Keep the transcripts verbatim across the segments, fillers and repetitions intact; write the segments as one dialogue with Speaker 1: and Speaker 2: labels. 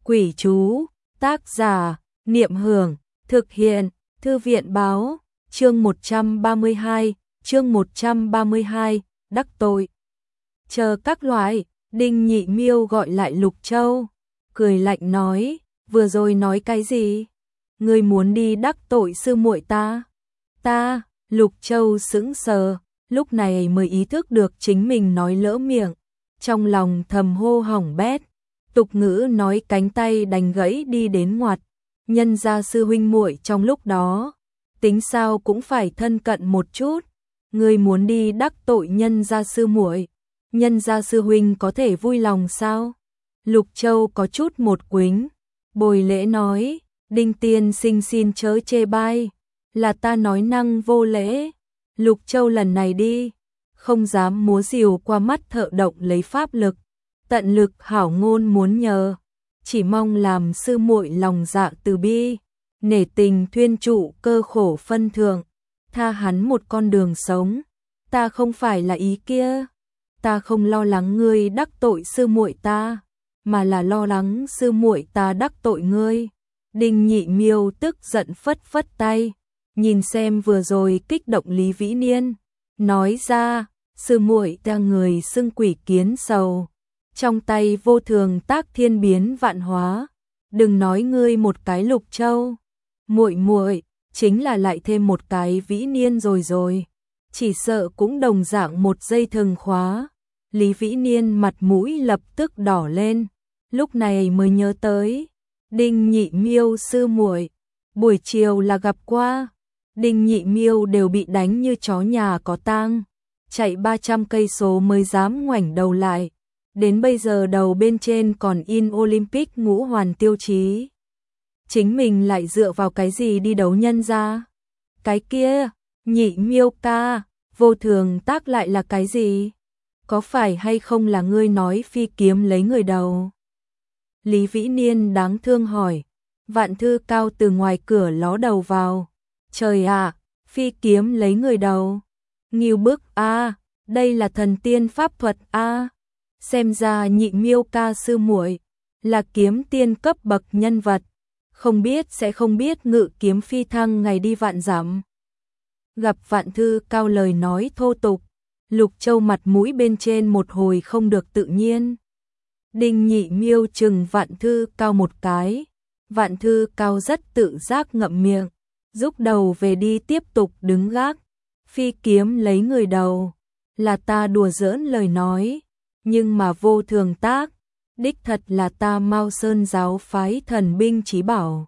Speaker 1: Quỷ chú, tác giả, Niệm Hưởng, thực hiện, Thư viện báo, chương một trăm ba mươi hai, chương một trăm ba mươi hai, đắc tội. Chờ các loại, Đinh Nhị Miêu gọi lại Lục Châu, cười lạnh nói, vừa rồi nói cái gì? Ngươi muốn đi đắc tội sư muội ta? Ta, Lục Châu sững sờ, lúc này mới ý thức được chính mình nói lỡ miệng, trong lòng thầm hô hỏng bét. Tục ngữ nói cánh tay đành gãy đi đến ngoặt, nhân gia sư huynh muội trong lúc đó, tính sao cũng phải thân cận một chút. Ngươi muốn đi đắc tội nhân gia sư muội, nhân gia sư huynh có thể vui lòng sao? Lục Châu có chút một quính, bồi lễ nói, Đinh tiên sinh xin chớ chê bai, là ta nói năng vô lễ. Lục Châu lần này đi, không dám múa rìu qua mắt thợ động lấy pháp lực, tận lực hảo ngôn muốn nhờ, chỉ mong làm sư muội lòng dạ từ bi, nể tình thuyên trụ cơ khổ phân thượng, tha hắn một con đường sống. Ta không phải là ý kia, ta không lo lắng ngươi đắc tội sư muội ta, mà là lo lắng sư muội ta đắc tội ngươi. Đinh Nhị Miêu tức giận phất phất tay, nhìn xem vừa rồi kích động Lý Vĩ Niên, nói ra, sư muội ta người xưng quỷ kiến sầu, trong tay vô thường tác thiên biến vạn hóa, đừng nói ngươi một cái Lục Châu, muội muội chính là lại thêm một cái Vĩ Niên rồi rồi, chỉ sợ cũng đồng dạng một dây thừng khóa. Lý Vĩ Niên mặt mũi lập tức đỏ lên, lúc này mới nhớ tới, Đinh Nhị Miêu sư muội, buổi chiều là gặp qua, Đinh Nhị Miêu đều bị đánh như chó nhà có tang, chạy ba trăm cây số mới dám ngoảnh đầu lại, đến bây giờ đầu bên trên còn in Olympic ngũ hoàn tiêu chí. Chính mình lại dựa vào cái gì đi đấu nhân ra? Cái kia, Nhị Miêu ca, vô thường tác lại là cái gì? Có phải hay không là ngươi nói phi kiếm lấy người đầu? Lý Vĩ Niên đáng thương hỏi. Vạn Thư Cao từ ngoài cửa ló đầu vào. Trời ạ, phi kiếm lấy người đầu. Ngưu bức a, đây là thần tiên pháp thuật a. Xem ra Nhị Miêu ca sư muội là kiếm tiên cấp bậc nhân vật, không biết sẽ không biết ngự kiếm phi thăng ngày đi vạn dặm. Gặp Vạn Thư Cao lời nói thô tục, Lục Châu mặt mũi bên trên một hồi không được tự nhiên. Đinh Nhị Miêu chừng Vạn Thư Cao một cái, Vạn Thư Cao rất tự giác ngậm miệng, rúc đầu về đi tiếp tục đứng gác. Phi kiếm lấy người đầu, là ta đùa giỡn lời nói, nhưng mà vô thường tác, đích thật là ta Mao Sơn giáo phái thần binh chí bảo.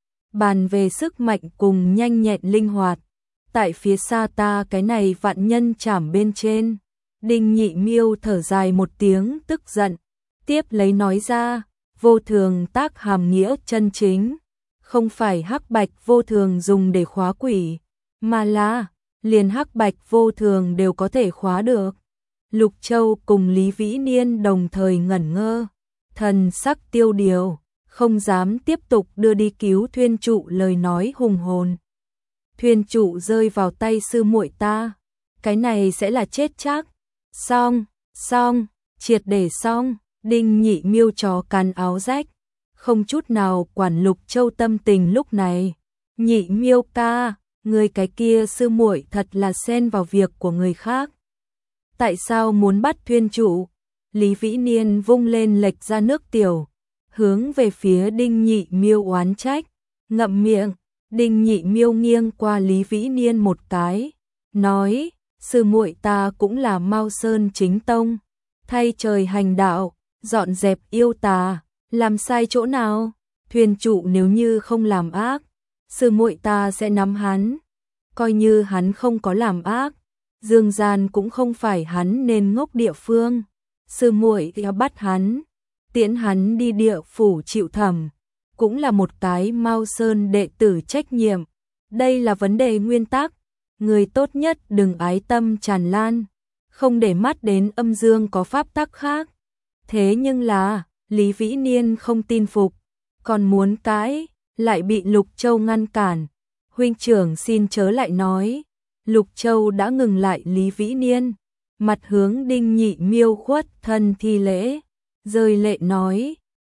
Speaker 1: Bàn về sức mạnh cùng nhanh nhẹn linh hoạt, tại phía xa ta cái này vạn nhân chảm bên trên. Đinh Nhị Miêu thở dài một tiếng tức giận, tiếp lấy nói ra, vô thường tác hàm nghĩa chân chính, không phải hắc bạch vô thường dùng để khóa quỷ, mà là liền hắc bạch vô thường đều có thể khóa được. Lục Châu cùng Lý Vĩ Niên đồng thời ngẩn ngơ, thần sắc tiêu điều, không dám tiếp tục đưa đi cứu thuyên trụ lời nói hùng hồn. Thuyên trụ rơi vào tay sư muội ta, cái này sẽ là chết chắc. Xong, xong, triệt để xong. Đinh Nhị Miêu chó cắn áo rách, không chút nào quản Lục Châu tâm tình lúc này. Nhị Miêu ca, người cái kia sư muội thật là xen vào việc của người khác. Tại sao muốn bắt thuyên trụ? Lý Vĩ Niên vung lên lệch ra nước tiểu, hướng về phía Đinh Nhị Miêu oán trách, ngậm miệng. Đinh Nhị Miêu nghiêng qua Lý Vĩ Niên một cái, nói, sư muội ta cũng là Mao Sơn chính tông, thay trời hành đạo, dọn dẹp yêu tà, làm sai chỗ nào? Thuyền trụ nếu như không làm ác, sư muội ta sẽ nắm hắn, coi như hắn không có làm ác, dương gian cũng không phải hắn nên ngốc địa phương, sư muội thì bắt hắn, tiễn hắn đi địa phủ chịu thẩm, cũng là một cái Mao Sơn đệ tử trách nhiệm. Đây là vấn đề nguyên tắc, người tốt nhất đừng ái tâm tràn lan, không để mắt đến âm dương có pháp tắc khác. Thế nhưng là, Lý Vĩ Niên không tin phục, còn muốn cãi, lại bị Lục Châu ngăn cản. Huynh trưởng xin chớ lại nói. Lục Châu đã ngừng lại Lý Vĩ Niên, mặt hướng Đinh Nhị Miêu khuất thân thi lễ, rơi lệ nói,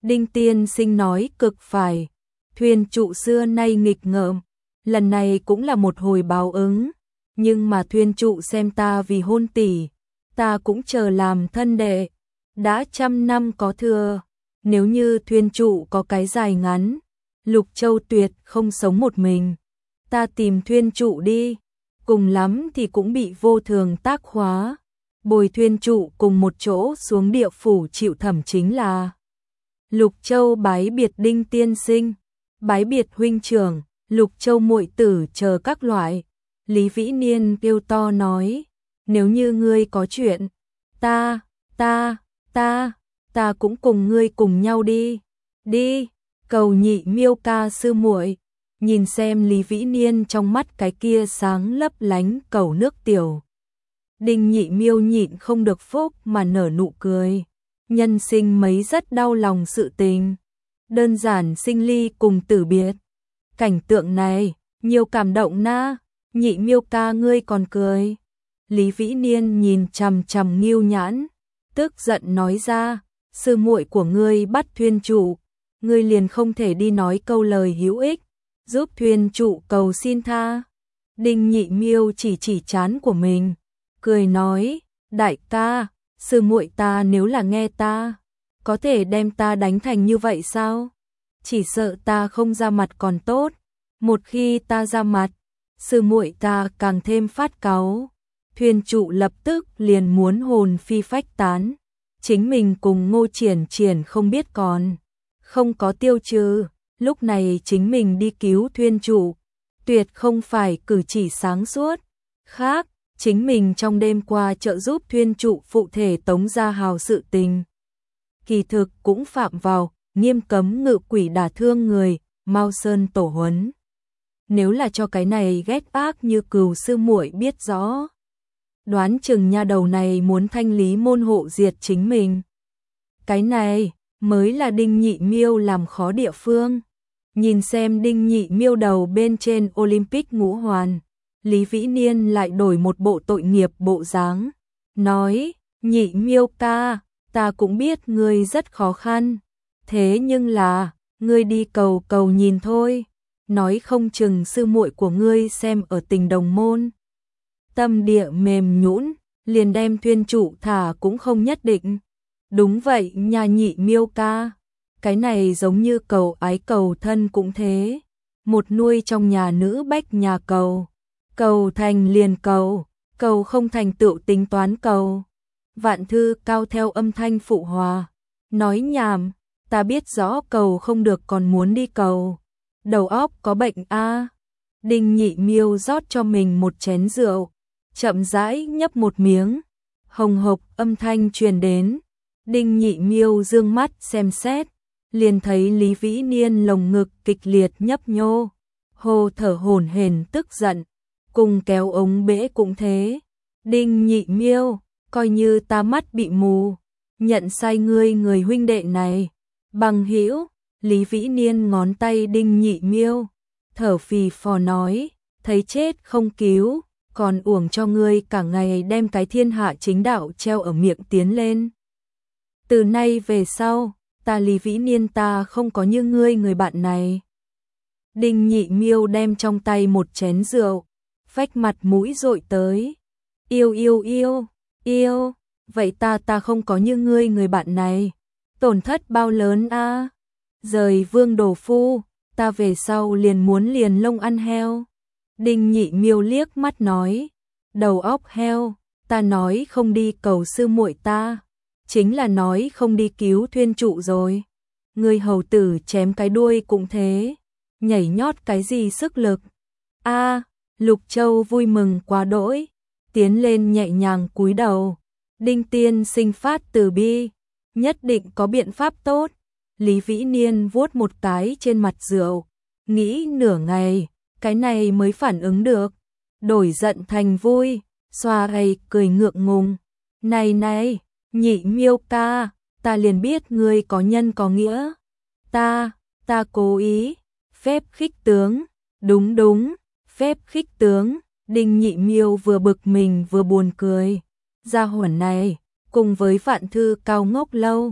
Speaker 1: Đinh tiên sinh nói cực phải, thuyền trụ xưa nay nghịch ngợm, lần này cũng là một hồi báo ứng, nhưng mà thuyền trụ xem ta vì hôn tỷ, ta cũng chờ làm thân đệ, đã trăm năm có thừa, nếu như thuyền trụ có cái dài ngắn, Lục Châu tuyệt không sống một mình, ta tìm thuyền trụ đi, cùng lắm thì cũng bị vô thường tác hóa, bồi thuyền trụ cùng một chỗ xuống địa phủ chịu thẩm chính là. Lục Châu bái biệt Đinh tiên sinh, bái biệt huynh trưởng, Lục Châu muội tử chờ các loại. Lý Vĩ Niên kêu to nói, nếu như ngươi có chuyện, ta, ta, ta, ta cũng cùng ngươi cùng nhau đi, đi, cầu Nhị Miêu ca sư muội. Nhìn xem Lý Vĩ Niên trong mắt cái kia sáng lấp lánh cầu nước tiểu. Đinh Nhị Miêu nhịn không được phúc mà nở nụ cười. Nhân sinh mấy rất đau lòng sự tình. Đơn giản sinh ly cùng tử biệt. Cảnh tượng này, nhiều cảm động na. Nhị Miêu ca ngươi còn cười. Lý Vĩ Niên nhìn chằm chằm Ngưu Nhãn, tức giận nói ra, sư muội của ngươi bắt thuyền trụ, ngươi liền không thể đi nói câu lời hữu ích, giúp thuyền trụ cầu xin tha. Đinh Nhị Miêu chỉ chỉ trán của mình, cười nói, đại ca, sư muội ta nếu là nghe ta, có thể đem ta đánh thành như vậy sao? Chỉ sợ ta không ra mặt còn tốt, một khi ta ra mặt, sư muội ta càng thêm phát cáu. Thuyền trụ lập tức liền muốn hồn phi phách tán, chính mình cùng Ngô Triển Triển không biết còn, không có tiêu trừ, lúc này chính mình đi cứu thuyền trụ, tuyệt không phải cử chỉ sáng suốt. Khác, chính mình trong đêm qua trợ giúp thuyền trụ phụ thể Tống Gia Hào sự tình. Kỳ thực cũng phạm vào, nghiêm cấm ngự quỷ đả thương người, Mao Sơn tổ huấn. Nếu là cho cái này ghét ác như Cừu sư muội biết rõ, đoán chừng nha đầu này muốn thanh lý môn hộ diệt chính mình. Cái này mới là Đinh Nhị Miêu làm khó địa phương. Nhìn xem Đinh Nhị Miêu đầu bên trên Olympic ngũ hoàn, Lý Vĩ Niên lại đổi một bộ tội nghiệp bộ dáng, nói, Nhị Miêu ca, ta cũng biết ngươi rất khó khăn, thế nhưng là, ngươi đi cầu cầu nhìn thôi, nói không chừng sư muội của ngươi xem ở Tình Đồng môn. Tâm địa mềm nhũn, liền đem thuyền trụ thả cũng không nhất định. Đúng vậy nha Nhị Miêu ca, cái này giống như cầu ái cầu thân cũng thế. Một nuôi trong nhà nữ bách nhà cầu, cầu thành liền cầu, cầu không thành tựu tính toán cầu. Vạn Thư Cao theo âm thanh phụ hòa, nói nhảm, ta biết rõ cầu không được còn muốn đi cầu, đầu óc có bệnh a. Đinh Nhị Miêu rót cho mình một chén rượu, chậm rãi nhấp một miếng, hồng hộc âm thanh truyền đến. Đinh Nhị Miêu dương mắt xem xét, liền thấy Lý Vĩ Niên lồng ngực kịch liệt nhấp nhô, hô thở hổn hển tức giận, cùng kéo ống bể cũng thế. Đinh Nhị Miêu, coi như ta mắt bị mù, nhận sai ngươi người huynh đệ này. Bằng hữu, Lý Vĩ Niên ngón tay Đinh Nhị Miêu, thở phì phò nói, thấy chết không cứu, còn uổng cho ngươi cả ngày đem cái thiên hạ chính đạo treo ở miệng tiến lên. Từ nay về sau, ta Lý Vĩ Niên ta không có như ngươi người bạn này. Đinh Nhị Miêu đem trong tay một chén rượu, vách mặt mũi dội tới. Yêu yêu yêu, yêu, vậy ta ta không có như ngươi người bạn này. Tổn thất bao lớn a? À? Rời Vương Đồ Phu, ta về sau liền muốn liền lông ăn heo. Đinh Nhị Miêu liếc mắt nói, đầu óc heo, ta nói không đi cầu sư muội ta, chính là nói không đi cứu thuyền trụ rồi. Người hầu tử chém cái đuôi cũng thế, nhảy nhót cái gì sức lực. A, à, Lục Châu vui mừng quá đỗi, tiến lên nhẹ nhàng cúi đầu. Đinh tiên sinh phát từ bi, nhất định có biện pháp tốt. Lý Vĩ Niên vuốt một cái trên mặt rượu, nghĩ nửa ngày, cái này mới phản ứng được, đổi giận thành vui, xoa hay cười ngượng ngùng. Này này, Nhị Miêu ca, ta liền biết ngươi có nhân có nghĩa. Ta, ta cố ý, phép khích tướng, đúng đúng, phép khích tướng. Đinh Nhị Miêu vừa bực mình vừa buồn cười. Gia hỏa này, cùng với Vạn Thư Cao ngốc lâu,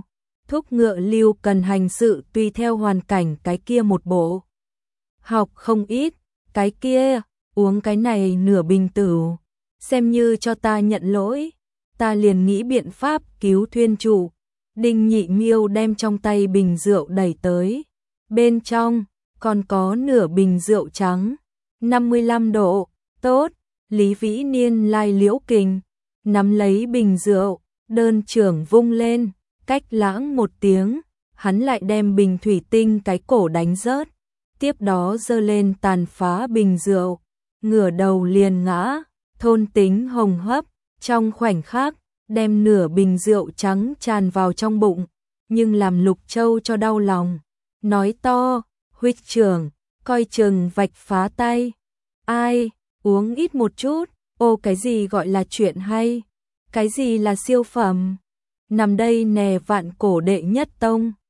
Speaker 1: thúc ngựa Lưu Cần hành sự tùy theo hoàn cảnh, cái kia một bộ. Học không ít, cái kia, uống cái này nửa bình tửu, xem như cho ta nhận lỗi, ta liền nghĩ biện pháp cứu thuyền chủ. Đinh Nhị Miêu đem trong tay bình rượu đẩy tới, bên trong còn có nửa bình rượu trắng, năm mươi lăm độ, tốt. Lý Vĩ Niên lai liễu kình, nắm lấy bình rượu, đơn trưởng vung lên, cách lãng một tiếng, hắn lại đem bình thủy tinh cái cổ đánh rớt, tiếp đó giơ lên tàn phá bình rượu, ngửa đầu liền ngã, thôn tính hồng hấp, trong khoảnh khắc, đem nửa bình rượu trắng tràn vào trong bụng, nhưng làm Lục Châu cho đau lòng, nói to, huynh trưởng, coi chừng vạch phá tay, ai, uống ít một chút, ô cái gì gọi là chuyện hay, cái gì là siêu phẩm, nằm đây nè vạn cổ đệ nhất tông.